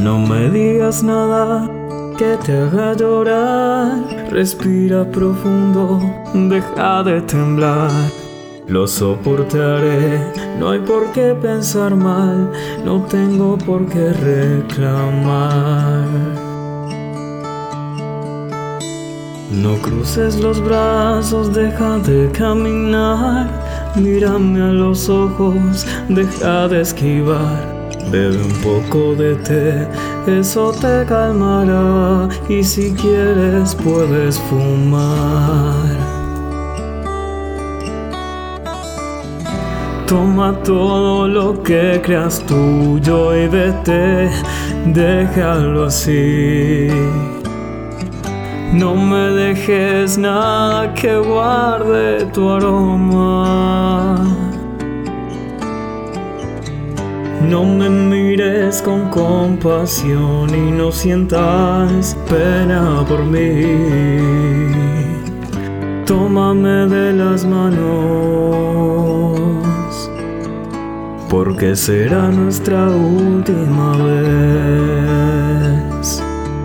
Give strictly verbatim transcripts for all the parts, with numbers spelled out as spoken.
No me digas nada que te haga llorar. Respira profundo, deja de temblar. Lo soportaré, no hay por qué pensar mal, no tengo por qué reclamar. No cruces los brazos, deja de caminar. Mírame a los ojos, deja de esquivar. Bebe un poco de té, eso te calmará. Y si quieres puedes fumar. Toma todo lo que creas tuyo y vete, déjalo así. No me dejes nada que guarde tu aroma. No me mires con compasión y no sientas pena por mí. Tómame de las manos, porque será nuestra última vez.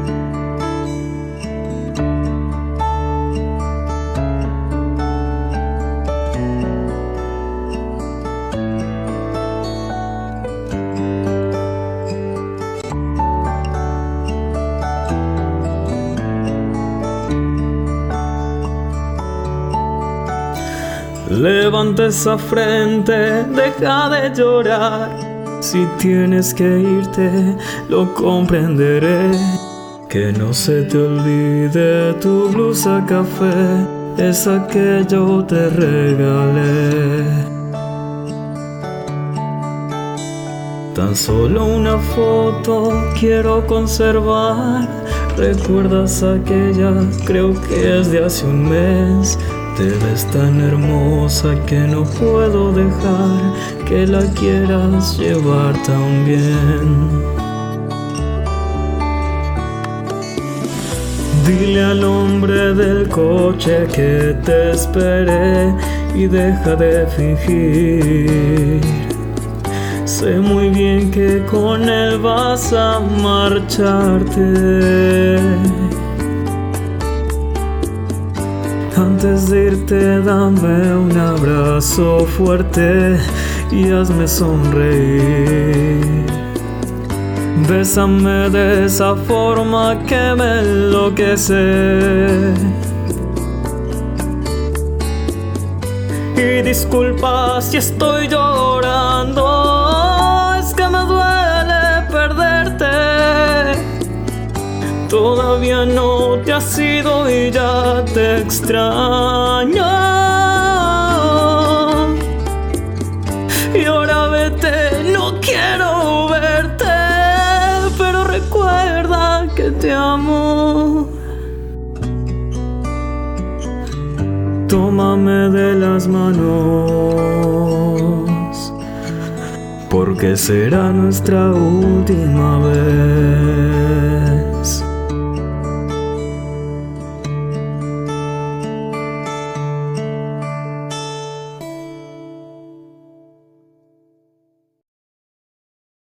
Levanta esa frente, deja de llorar. Si tienes que irte, lo comprenderé. Que no se te olvide tu blusa café, esa que yo te regalé. Tan solo una foto quiero conservar. ¿Recuerdas aquella? Creo que es de hace un mes. Te ves tan hermosa que no puedo dejar que la quieras llevar también. Dile al hombre del coche que te esperé y deja de fingir. Sé muy bien que con él vas a marcharte. Antes de irte dame un abrazo fuerte y hazme sonreír. Bésame de esa forma que me enloquece. Y disculpa si estoy llorando, es que me duele perderte. Todavía no te has ido y ya te extraño. Y ahora vete, no quiero verte, pero recuerda que te amo. Tómame de las manos, porque será nuestra última vez.